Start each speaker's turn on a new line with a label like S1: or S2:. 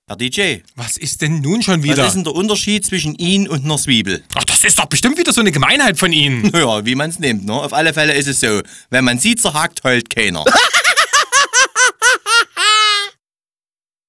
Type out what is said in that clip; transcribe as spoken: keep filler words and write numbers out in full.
S1: Herr D J.
S2: Was ist denn nun schon wieder?
S1: Was ist denn der Unterschied zwischen Ihnen und einer Zwiebel?
S2: Ach, das ist doch bestimmt wieder so eine Gemeinheit von Ihnen.
S1: Naja, wie man es nimmt, ne? Auf alle Fälle ist es so, wenn man sie zerhackt, heult keiner.